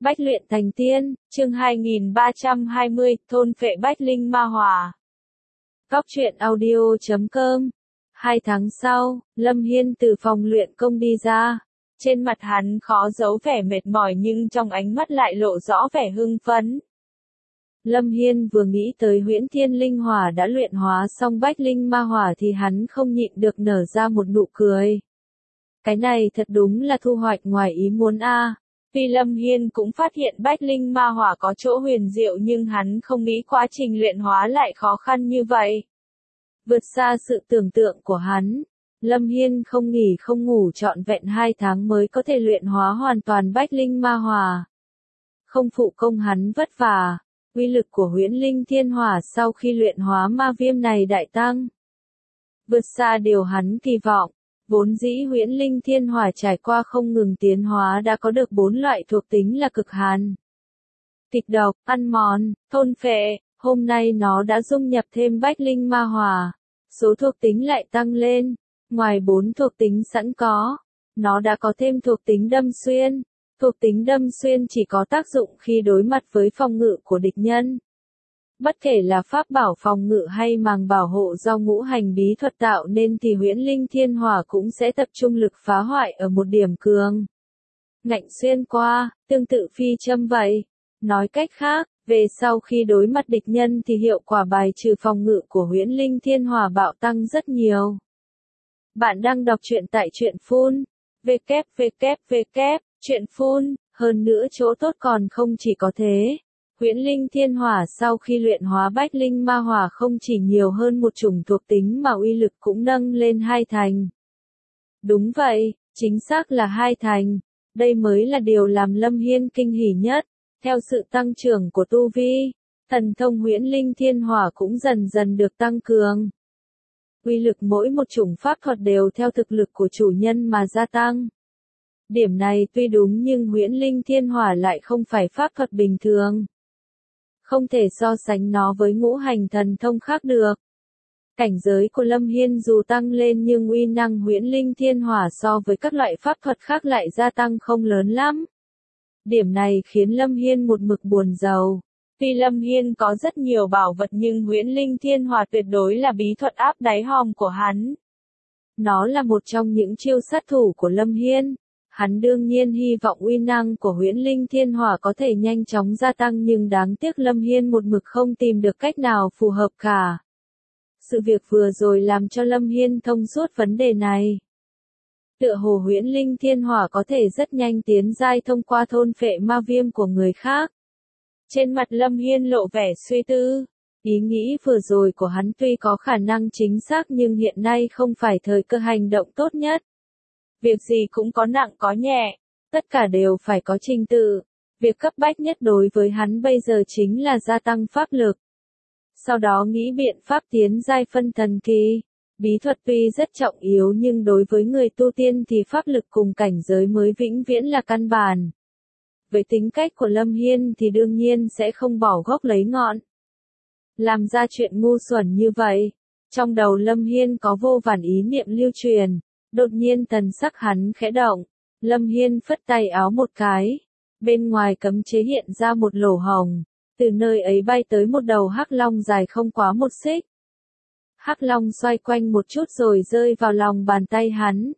Bách luyện thành tiên, chương 2320, thôn phệ bách linh ma hỏa. Góc truyện audio.com. 2 tháng sau, Lâm Hiên từ phòng luyện công đi ra. Trên mặt hắn khó giấu vẻ mệt mỏi nhưng trong ánh mắt lại lộ rõ vẻ hưng phấn. Lâm Hiên vừa nghĩ tới Huyễn Thiên Linh Hỏa đã luyện hóa xong bách linh ma hỏa thì hắn không nhịn được nở ra một nụ cười. Cái này thật đúng là thu hoạch ngoài ý muốn a. Tuy Lâm Hiên cũng phát hiện bách linh ma hỏa có chỗ huyền diệu nhưng hắn không nghĩ quá trình luyện hóa lại khó khăn như vậy. Vượt xa sự tưởng tượng của hắn, Lâm Hiên không nghỉ không ngủ trọn vẹn 2 tháng mới có thể luyện hóa hoàn toàn bách linh ma hỏa. Không phụ công hắn vất vả, uy lực của Huyễn Linh Thiên Hỏa sau khi luyện hóa ma viêm này đại tăng. Vượt xa điều hắn kỳ vọng. Vốn dĩ Huyễn Linh Thiên Hỏa trải qua không ngừng tiến hóa đã có được 4 loại thuộc tính là cực hàn, kịch độc, ăn mòn, thôn phệ, hôm nay nó đã dung nhập thêm bách linh ma hỏa, số thuộc tính lại tăng lên, ngoài 4 thuộc tính sẵn có, nó đã có thêm thuộc tính đâm xuyên. Thuộc tính đâm xuyên chỉ có tác dụng khi đối mặt với phòng ngự của địch nhân. Bất kể là pháp bảo phòng ngự hay màng bảo hộ do ngũ hành bí thuật tạo nên thì Huyễn Linh Thiên Hỏa cũng sẽ tập trung lực phá hoại ở một điểm cường. Ngạnh xuyên qua, tương tự phi châm vậy. Nói cách khác, về sau khi đối mặt địch nhân thì hiệu quả bài trừ phòng ngự của Huyễn Linh Thiên Hỏa bạo tăng rất nhiều. Bạn đang đọc truyện tại truyện Phun. Truyện Phun, hơn nữa chỗ tốt còn không chỉ có thế. Huyễn Linh Thiên Hỏa sau khi luyện hóa bách linh ma hỏa không chỉ nhiều hơn một chủng thuộc tính mà uy lực cũng nâng lên 2 thành. Đúng vậy, chính xác là 2 thành. Đây mới là điều làm Lâm Hiên kinh hỉ nhất. Theo sự tăng trưởng của tu vi, thần thông Huyễn Linh Thiên Hỏa cũng dần dần được tăng cường. Uy lực mỗi một chủng pháp thuật đều theo thực lực của chủ nhân mà gia tăng. Điểm này tuy đúng nhưng Huyễn Linh Thiên Hỏa lại không phải pháp thuật bình thường. Không thể so sánh nó với ngũ hành thần thông khác được. Cảnh giới của Lâm Hiên dù tăng lên nhưng uy năng Huyễn Linh Thiên Hỏa so với các loại pháp thuật khác lại gia tăng không lớn lắm. Điểm này khiến Lâm Hiên một mực buồn rầu. Tuy Lâm Hiên có rất nhiều bảo vật nhưng Huyễn Linh Thiên Hỏa tuyệt đối là bí thuật áp đáy hòm của hắn. Nó là một trong những chiêu sát thủ của Lâm Hiên. Hắn đương nhiên hy vọng uy năng của Huyễn Linh Thiên Hỏa có thể nhanh chóng gia tăng nhưng đáng tiếc Lâm Hiên một mực không tìm được cách nào phù hợp cả. Sự việc vừa rồi làm cho Lâm Hiên thông suốt vấn đề này. Tựa hồ Huyễn Linh Thiên Hỏa có thể rất nhanh tiến giai thông qua thôn phệ ma viêm của người khác. Trên mặt Lâm Hiên lộ vẻ suy tư. Ý nghĩ vừa rồi của hắn tuy có khả năng chính xác nhưng hiện nay không phải thời cơ hành động tốt nhất. Việc gì cũng có nặng có nhẹ, tất cả đều phải có trình tự. Việc cấp bách nhất đối với hắn bây giờ chính là gia tăng pháp lực. Sau đó nghĩ biện pháp tiến giai phân thần kỳ. Bí thuật tuy rất trọng yếu nhưng đối với người tu tiên thì pháp lực cùng cảnh giới mới vĩnh viễn là căn bản. Với tính cách của Lâm Hiên thì đương nhiên sẽ không bỏ gốc lấy ngọn. Làm ra chuyện ngu xuẩn như vậy, trong đầu Lâm Hiên có vô vàn ý niệm lưu truyền. Đột nhiên thần sắc hắn khẽ động, Lâm Hiên phất tay áo một cái, bên ngoài cấm chế hiện ra một lỗ hổng, từ nơi ấy bay tới một đầu hắc long dài không quá 1 xích. Hắc long xoay quanh một chút rồi rơi vào lòng bàn tay hắn.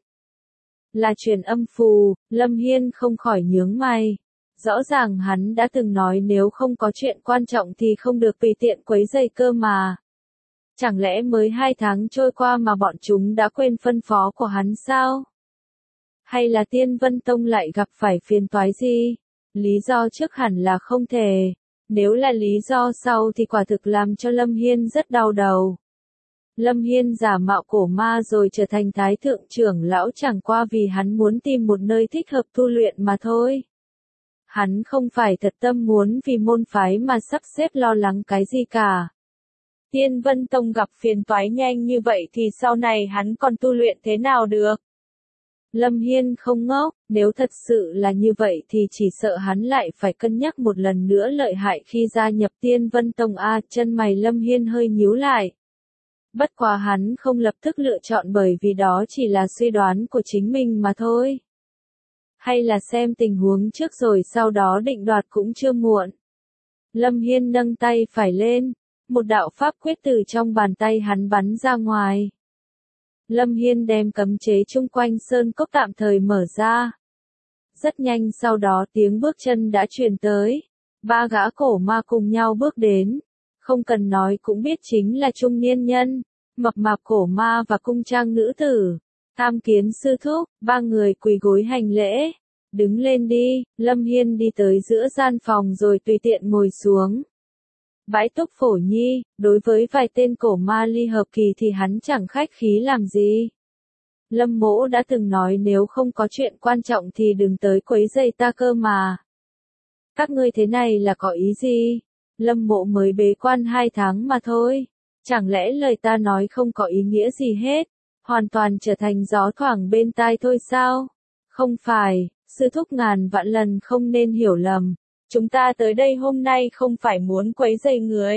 Là truyền âm phù, Lâm Hiên không khỏi nhướng mày. Rõ ràng hắn đã từng nói nếu không có chuyện quan trọng thì không được tùy tiện quấy rầy cơ mà. Chẳng lẽ mới 2 tháng trôi qua mà bọn chúng đã quên phân phó của hắn sao? Hay là Tiên Vân Tông lại gặp phải phiền toái gì? Lý do trước hẳn là không thể. Nếu là lý do sau thì quả thực làm cho Lâm Hiên rất đau đầu. Lâm Hiên giả mạo cổ ma rồi trở thành thái thượng trưởng lão chẳng qua vì hắn muốn tìm một nơi thích hợp tu luyện mà thôi. Hắn không phải thật tâm muốn vì môn phái mà sắp xếp lo lắng cái gì cả. Tiên Vân Tông gặp phiền toái nhanh như vậy thì sau này hắn còn tu luyện thế nào được? Lâm Hiên không ngốc, nếu thật sự là như vậy thì chỉ sợ hắn lại phải cân nhắc một lần nữa lợi hại khi gia nhập Tiên Vân Tông chân mày Lâm Hiên hơi nhíu lại. Bất quá hắn không lập tức lựa chọn bởi vì đó chỉ là suy đoán của chính mình mà thôi. Hay là xem tình huống trước rồi sau đó định đoạt cũng chưa muộn. Lâm Hiên nâng tay phải lên, một đạo pháp quyết từ trong bàn tay hắn bắn ra ngoài. Lâm Hiên đem cấm chế chung quanh sơn cốc tạm thời mở ra. Rất nhanh sau đó tiếng bước chân đã truyền tới. Ba gã cổ ma cùng nhau bước đến. Không cần nói cũng biết chính là trung niên nhân, mập mạp cổ ma và cung trang nữ tử. Tham kiến sư thúc, ba người quỳ gối hành lễ. Đứng lên đi, Lâm Hiên đi tới giữa gian phòng rồi tùy tiện ngồi xuống. Bãi túc phổ nhi, đối với vài tên cổ ma ly hợp kỳ thì hắn chẳng khách khí làm gì. Lâm Mỗ đã từng nói nếu không có chuyện quan trọng thì đừng tới quấy rầy ta cơ mà. Các ngươi thế này là có ý gì? Lâm Mộ mới bế quan 2 tháng mà thôi. Chẳng lẽ lời ta nói không có ý nghĩa gì hết? Hoàn toàn trở thành gió thoảng bên tai thôi sao? Không phải, sư thúc ngàn vạn lần không nên hiểu lầm. Chúng ta tới đây hôm nay không phải muốn quấy rầy người.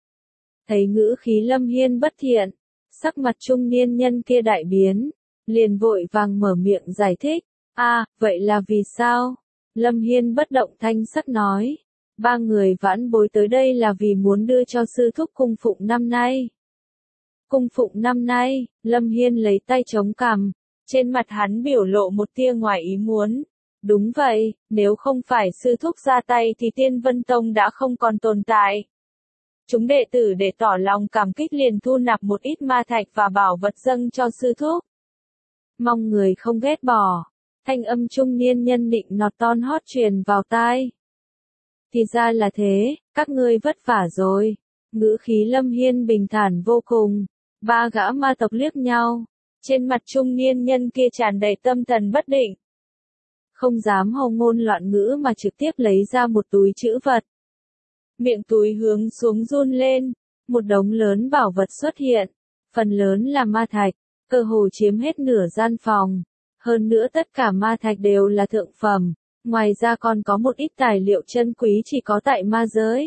Thấy ngữ khí Lâm Hiên bất thiện, sắc mặt trung niên nhân kia đại biến, liền vội vàng mở miệng giải thích. Vậy là vì sao? Lâm Hiên bất động thanh sắc nói. Ba người vãn bối tới đây là vì muốn đưa cho sư thúc cung phụng năm nay. Cung phụng năm nay, Lâm Hiên lấy tay chống cằm, trên mặt hắn biểu lộ một tia ngoài ý muốn. Đúng vậy, nếu không phải sư thúc ra tay thì Tiên Vân Tông đã không còn tồn tại. Chúng đệ tử để tỏ lòng cảm kích liền thu nạp một ít ma thạch và bảo vật dâng cho sư thúc. Mong người không ghét bỏ, thanh âm trung niên nhân định nọt ton hót truyền vào tai. Thì ra là thế, các ngươi vất vả rồi. Ngữ khí Lâm Hiên bình thản vô cùng. Ba gã ma tộc liếc nhau, trên mặt trung niên nhân kia tràn đầy tâm thần bất định. Không dám hồ ngôn loạn ngữ mà trực tiếp lấy ra một túi trữ vật. Miệng túi hướng xuống run lên, một đống lớn bảo vật xuất hiện, phần lớn là ma thạch, cơ hồ chiếm hết nửa gian phòng. Hơn nữa tất cả ma thạch đều là thượng phẩm, ngoài ra còn có một ít tài liệu chân quý chỉ có tại ma giới.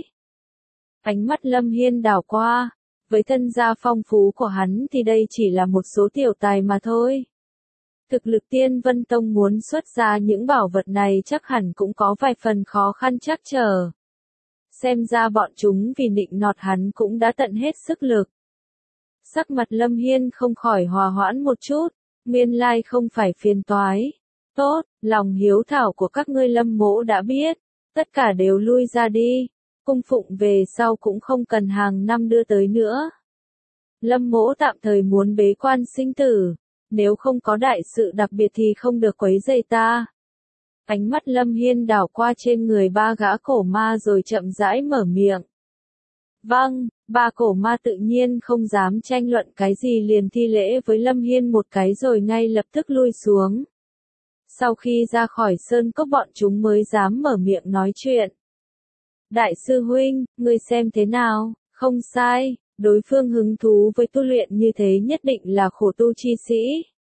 Ánh mắt Lâm Hiên đảo qua, với thân gia phong phú của hắn thì đây chỉ là một số tiểu tài mà thôi. Thực lực Tiên Vân Tông muốn xuất ra những bảo vật này chắc hẳn cũng có vài phần khó khăn trắc trở. Xem ra bọn chúng vì nịnh nọt hắn cũng đã tận hết sức lực. Sắc mặt Lâm Hiên không khỏi hòa hoãn một chút, nguyên lai không phải phiền toái. Tốt, lòng hiếu thảo của các ngươi Lâm Mỗ đã biết, tất cả đều lui ra đi, cung phụng về sau cũng không cần hàng năm đưa tới nữa. Lâm Mỗ tạm thời muốn bế quan sinh tử, nếu không có đại sự đặc biệt thì không được quấy rầy ta. Ánh mắt Lâm Hiên đảo qua trên người ba gã cổ ma rồi chậm rãi mở miệng. Vâng, ba cổ ma tự nhiên không dám tranh luận cái gì liền thi lễ với Lâm Hiên một cái rồi ngay lập tức lui xuống. Sau khi ra khỏi sơn cốc bọn chúng mới dám mở miệng nói chuyện. Đại sư huynh, ngươi xem thế nào? Không sai, đối phương hứng thú với tu luyện như thế nhất định là khổ tu chi sĩ.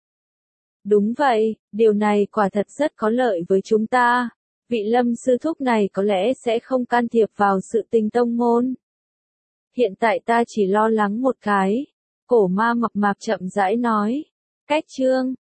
Đúng vậy, điều này quả thật rất có lợi với chúng ta. Vị Lâm sư thúc này có lẽ sẽ không can thiệp vào sự tình tông môn. Hiện tại ta chỉ lo lắng một cái. Cổ ma mập mạp chậm rãi nói. Cách chương